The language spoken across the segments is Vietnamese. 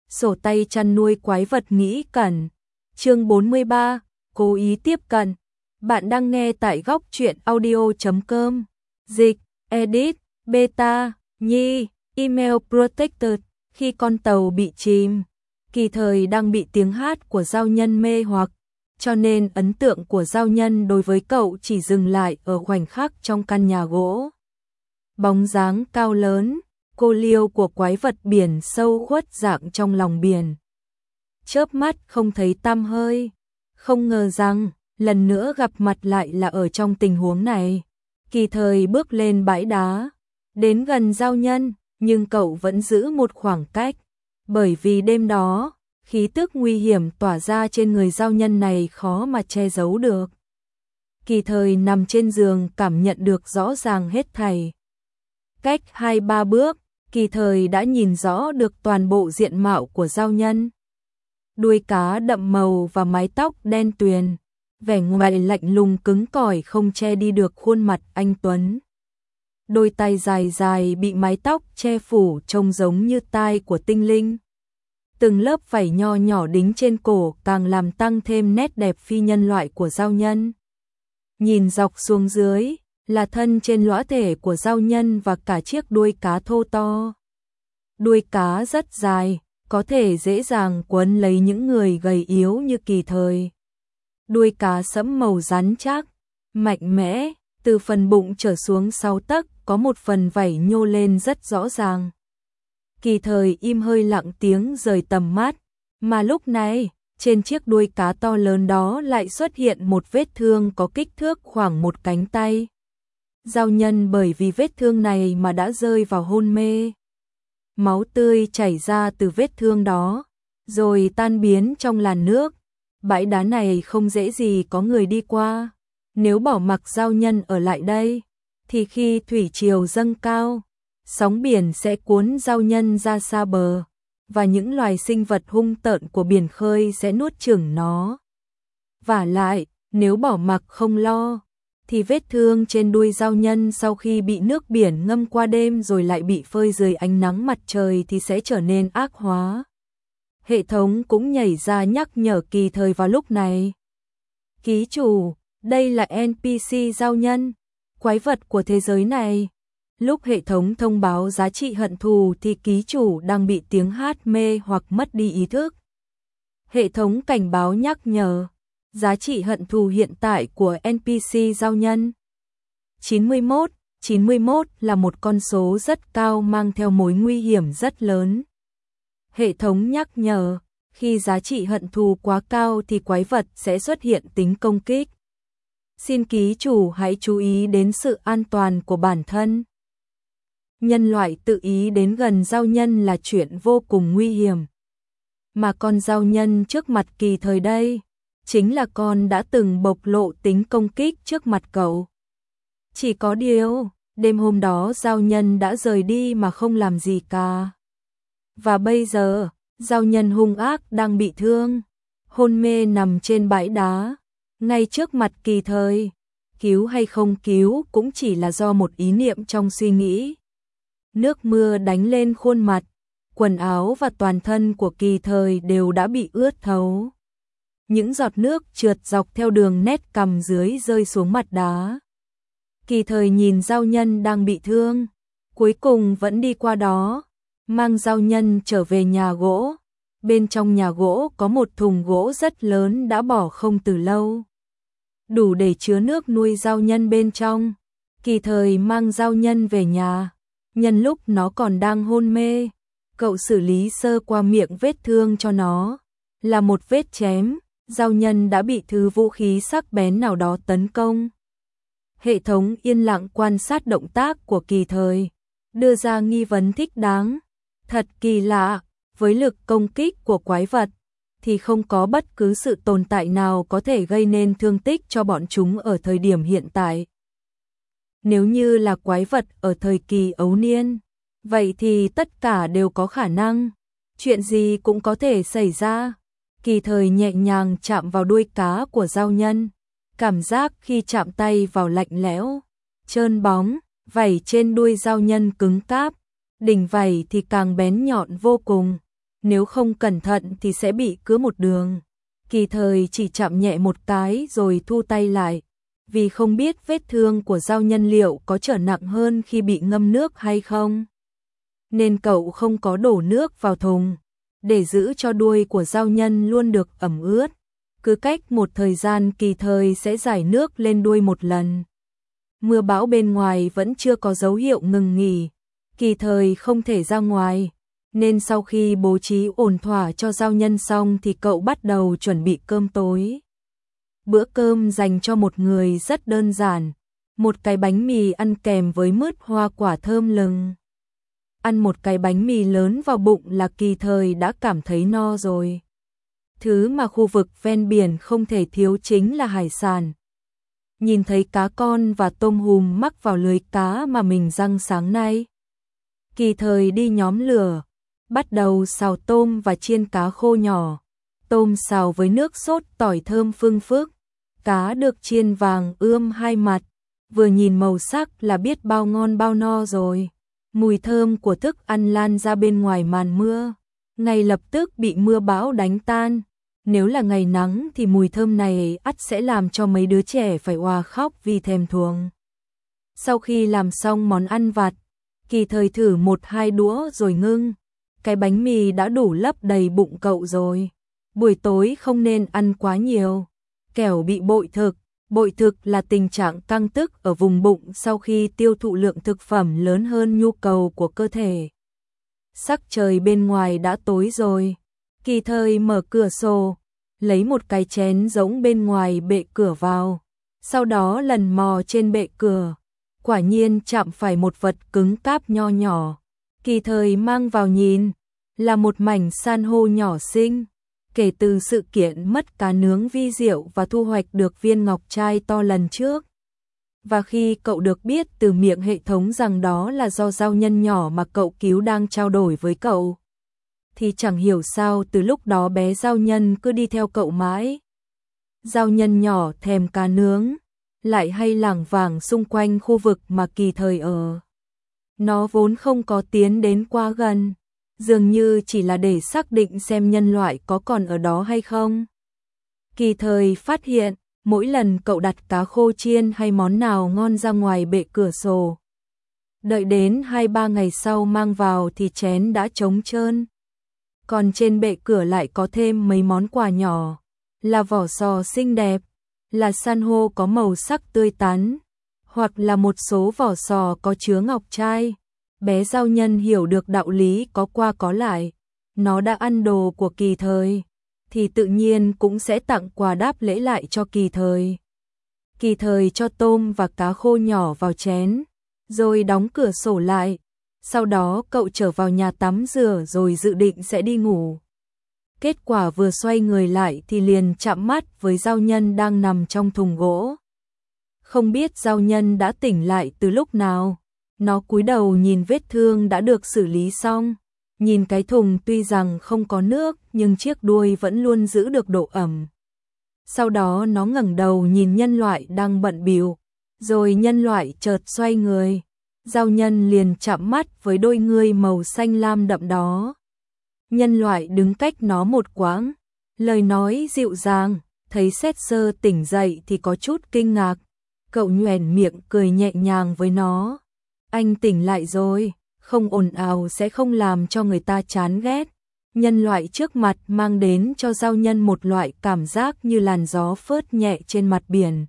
sổ tay chăn nuôi quái vật nghĩ cẩn. Chương 43, cố ý tiếp cận. Bạn đang nghe tại góc truyện audio.com. Dịch, edit, beta, nhi, email protected. Khi con tàu bị chìm, Kỳ Thời đang bị tiếng hát của Giao Nhân mê hoặc, cho nên ấn tượng của Giao Nhân đối với cậu chỉ dừng lại ở khoảnh khắc trong căn nhà gỗ. Bóng dáng cao lớn, cô liêu của quái vật biển sâu khuất dạng trong lòng biển. Chớp mắt không thấy tăm hơi, không ngờ rằng lần nữa gặp mặt lại là ở trong tình huống này. Kỳ Thời bước lên bãi đá, đến gần Giao Nhân, nhưng cậu vẫn giữ một khoảng cách, bởi vì đêm đó, khí tức nguy hiểm tỏa ra trên người Giao Nhân này khó mà che giấu được. Kỳ Thời nằm trên giường cảm nhận được rõ ràng hết thảy. Cách 2-3 bước, Kỳ Thời đã nhìn rõ được toàn bộ diện mạo của Giao Nhân. Đuôi cá đậm màu và mái tóc đen tuyền, vẻ ngoài lạnh lùng cứng cỏi không che đi được khuôn mặt anh tuấn. Đôi tay dài dài bị mái tóc che phủ trông giống như tai của tinh linh. Từng lớp vảy nho nhỏ đính trên cổ càng làm tăng thêm nét đẹp phi nhân loại của Giao Nhân. Nhìn dọc xuống dưới là thân trên lõa thể của Giao Nhân và cả chiếc đuôi cá thô to. Đuôi cá rất dài, có thể dễ dàng quấn lấy những người gầy yếu như Kỳ Thời. Đuôi cá sẫm màu rắn chắc, mạnh mẽ, từ phần bụng trở xuống 6 tấc có một phần vảy nhô lên rất rõ ràng. Kỳ Thời im hơi lặng tiếng rời tầm mắt, mà lúc này, trên chiếc đuôi cá to lớn đó lại xuất hiện một vết thương có kích thước khoảng một cánh tay. Giao Nhân bởi vì vết thương này mà đã rơi vào hôn mê. Máu tươi chảy ra từ vết thương đó, rồi tan biến trong làn nước. Bãi đá này không dễ gì có người đi qua. Nếu bỏ mặc Giao Nhân ở lại đây, thì khi thủy triều dâng cao, sóng biển sẽ cuốn Giao Nhân ra xa bờ, và những loài sinh vật hung tợn của biển khơi sẽ nuốt chửng nó. Vả lại, nếu bỏ mặc không lo, thì vết thương trên đuôi Giao Nhân sau khi bị nước biển ngâm qua đêm rồi lại bị phơi dưới ánh nắng mặt trời thì sẽ trở nên ác hóa. Hệ thống cũng nhảy ra nhắc nhở Kỳ Thời vào lúc này. Ký chủ, đây là NPC Giao Nhân, quái vật của thế giới này. Lúc hệ thống thông báo giá trị hận thù thì ký chủ đang bị tiếng hát mê hoặc mất đi ý thức. Hệ thống cảnh báo nhắc nhở, giá trị hận thù hiện tại của NPC Giao Nhân 91. 91 là một con số rất cao mang theo mối nguy hiểm rất lớn. Hệ thống nhắc nhở, khi giá trị hận thù quá cao thì quái vật sẽ xuất hiện tính công kích. Xin ký chủ hãy chú ý đến sự an toàn của bản thân. Nhân loại tự ý đến gần Giao Nhân là chuyện vô cùng nguy hiểm. Mà con Giao Nhân trước mặt Kỳ Thời đây, chính là con đã từng bộc lộ tính công kích trước mặt cậu. Chỉ có điều, đêm hôm đó Giao Nhân đã rời đi mà không làm gì cả. Và bây giờ, Giao Nhân hung ác đang bị thương, hôn mê nằm trên bãi đá, ngay trước mặt Kỳ Thời. Cứu hay không cứu cũng chỉ là do một ý niệm trong suy nghĩ. Nước mưa đánh lên khuôn mặt, quần áo và toàn thân của Kỳ Thời đều đã bị ướt thấu. Những giọt nước trượt dọc theo đường nét cằm dưới rơi xuống mặt đá. Kỳ Thời nhìn Giao Nhân đang bị thương, cuối cùng vẫn đi qua đó, mang Giao Nhân trở về nhà gỗ. Bên trong nhà gỗ có một thùng gỗ rất lớn đã bỏ không từ lâu, đủ để chứa nước nuôi Giao Nhân bên trong. Kỳ Thời mang Giao Nhân về nhà, nhân lúc nó còn đang hôn mê, cậu xử lý sơ qua miệng vết thương cho nó, là một vết chém. Giao Nhân đã bị thứ vũ khí sắc bén nào đó tấn công. Hệ thống yên lặng quan sát động tác của Kỳ Thời, đưa ra nghi vấn thích đáng. Thật kỳ lạ, với lực công kích của quái vật, thì không có bất cứ sự tồn tại nào có thể gây nên thương tích cho bọn chúng ở thời điểm hiện tại. Nếu như là quái vật ở thời kỳ ấu niên, vậy thì tất cả đều có khả năng, chuyện gì cũng có thể xảy ra. Kỳ Thời nhẹ nhàng chạm vào đuôi cá của Giao Nhân, cảm giác khi chạm tay vào lạnh lẽo, trơn bóng, vảy trên đuôi Giao Nhân cứng cáp, đỉnh vảy thì càng bén nhọn vô cùng. nếu không cẩn thận thì sẽ bị cứa một đường. Kỳ Thời chỉ chạm nhẹ một cái rồi thu tay lại, vì không biết vết thương của Giao Nhân liệu có trở nặng hơn khi bị ngâm nước hay không. Nên cậu không có đổ nước vào thùng, để giữ cho đuôi của Giao Nhân luôn được ẩm ướt. Cứ cách một thời gian Kỳ Thời sẽ rải nước lên đuôi một lần. Mưa bão bên ngoài vẫn chưa có dấu hiệu ngừng nghỉ, Kỳ Thời không thể ra ngoài, nên sau khi bố trí ổn thỏa cho Giao Nhân xong thì cậu bắt đầu chuẩn bị cơm tối. Bữa cơm dành cho một người rất đơn giản, một cái bánh mì ăn kèm với mứt hoa quả thơm lừng. Ăn một cái bánh mì lớn vào bụng là Kỳ Thời đã cảm thấy no rồi. Thứ mà khu vực ven biển không thể thiếu chính là hải sản. Nhìn thấy cá con và tôm hùm mắc vào lưới cá mà mình răng sáng nay, Kỳ Thời đi nhóm lửa, bắt đầu xào tôm và chiên cá khô nhỏ. Tôm xào với nước sốt tỏi thơm phưng phức, cá được chiên vàng ươm hai mặt, vừa nhìn màu sắc là biết bao ngon bao no rồi. Mùi thơm của thức ăn lan ra bên ngoài màn mưa, ngay lập tức bị mưa bão đánh tan. Nếu là ngày nắng thì mùi thơm này ắt sẽ làm cho mấy đứa trẻ phải òa khóc vì thèm thuồng. Sau khi làm xong món ăn vặt, Kỳ Thời thử 1-2 đũa rồi ngưng. Cái bánh mì đã đủ lấp đầy bụng cậu rồi. Buổi tối không nên ăn quá nhiều, kẻo bị bội thực. Bội thực là tình trạng căng tức ở vùng bụng sau khi tiêu thụ lượng thực phẩm lớn hơn nhu cầu của cơ thể. Sắc trời bên ngoài đã tối rồi. Kỳ Thời mở cửa sổ, lấy một cái chén giống bên ngoài bệ cửa vào, sau đó lần mò trên bệ cửa. Quả nhiên chạm phải một vật cứng cáp nho nhỏ. Kỳ Thời mang vào nhìn, là một mảnh san hô nhỏ xinh. Kể từ sự kiện mất cá nướng vi diệu và thu hoạch được viên ngọc trai to lần trước, và khi cậu được biết từ miệng hệ thống rằng đó là do Giao Nhân nhỏ mà cậu cứu đang trao đổi với cậu, thì chẳng hiểu sao từ lúc đó bé Giao Nhân cứ đi theo cậu mãi. Giao Nhân nhỏ thèm cá nướng, lại hay lảng vảng xung quanh khu vực mà Kỳ Thời ở. Nó vốn không có tiến đến quá gần, dường như chỉ là để xác định xem nhân loại có còn ở đó hay không. Kỳ Thời phát hiện, mỗi lần cậu đặt cá khô chiên hay món nào ngon ra ngoài bệ cửa sổ, đợi đến 2-3 ngày sau mang vào thì chén đã trống trơn. Còn trên bệ cửa lại có thêm mấy món quà nhỏ, là vỏ sò xinh đẹp, là san hô có màu sắc tươi tắn, hoặc là một số vỏ sò có chứa ngọc trai. Bé Giao Nhân hiểu được đạo lý có qua có lại, nó đã ăn đồ của Kỳ Thời, thì tự nhiên cũng sẽ tặng quà đáp lễ lại cho Kỳ Thời. Kỳ Thời cho tôm và cá khô nhỏ vào chén, rồi đóng cửa sổ lại. Sau đó cậu trở vào nhà tắm rửa rồi dự định sẽ đi ngủ. Kết quả vừa xoay người lại thì liền chạm mắt với Giao Nhân đang nằm trong thùng gỗ. Không biết Giao Nhân đã tỉnh lại từ lúc nào. Nó cúi đầu nhìn vết thương đã được xử lý xong, nhìn cái thùng tuy rằng không có nước nhưng chiếc đuôi vẫn luôn giữ được độ ẩm. Sau đó nó ngẩng đầu nhìn nhân loại đang bận bịu, rồi nhân loại chợt xoay người. Giao Nhân liền chạm mắt với đôi ngươi màu xanh lam đậm đó. Nhân loại đứng cách nó một quãng, lời nói dịu dàng, thấy Setzer tỉnh dậy thì có chút kinh ngạc. Cậu nhoẻn miệng cười nhẹ nhàng với nó. Anh tỉnh lại rồi, không ồn ào sẽ không làm cho người ta chán ghét. Nhân loại trước mặt mang đến cho Giao Nhân một loại cảm giác như làn gió phớt nhẹ trên mặt biển.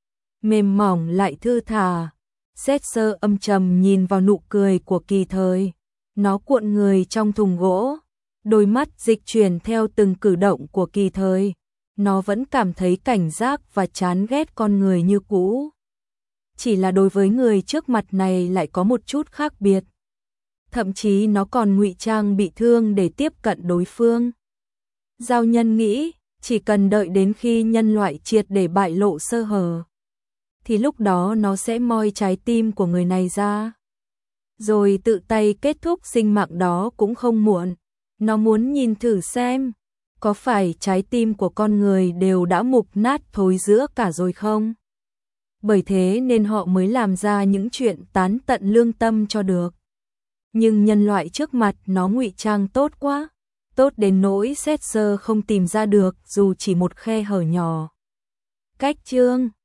Mềm mỏng lại thư thả. Setzer âm trầm nhìn vào nụ cười của Kỳ Thời. Nó cuộn người trong thùng gỗ, đôi mắt dịch chuyển theo từng cử động của Kỳ Thời. Nó vẫn cảm thấy cảnh giác và chán ghét con người như cũ. Chỉ là đối với người trước mặt này lại có một chút khác biệt. Thậm chí nó còn ngụy trang bị thương để tiếp cận đối phương. Giao Nhân nghĩ, chỉ cần đợi đến khi nhân loại triệt để bại lộ sơ hở, thì lúc đó nó sẽ moi trái tim của người này ra, rồi tự tay kết thúc sinh mạng đó cũng không muộn. Nó muốn nhìn thử xem, có phải trái tim của con người đều đã mục nát thối rữa cả rồi không? Bởi thế nên họ mới làm ra những chuyện tán tận lương tâm cho được. Nhưng nhân loại trước mặt nó ngụy trang tốt quá, tốt đến nỗi Setzer không tìm ra được dù chỉ một khe hở nhỏ. Cách chương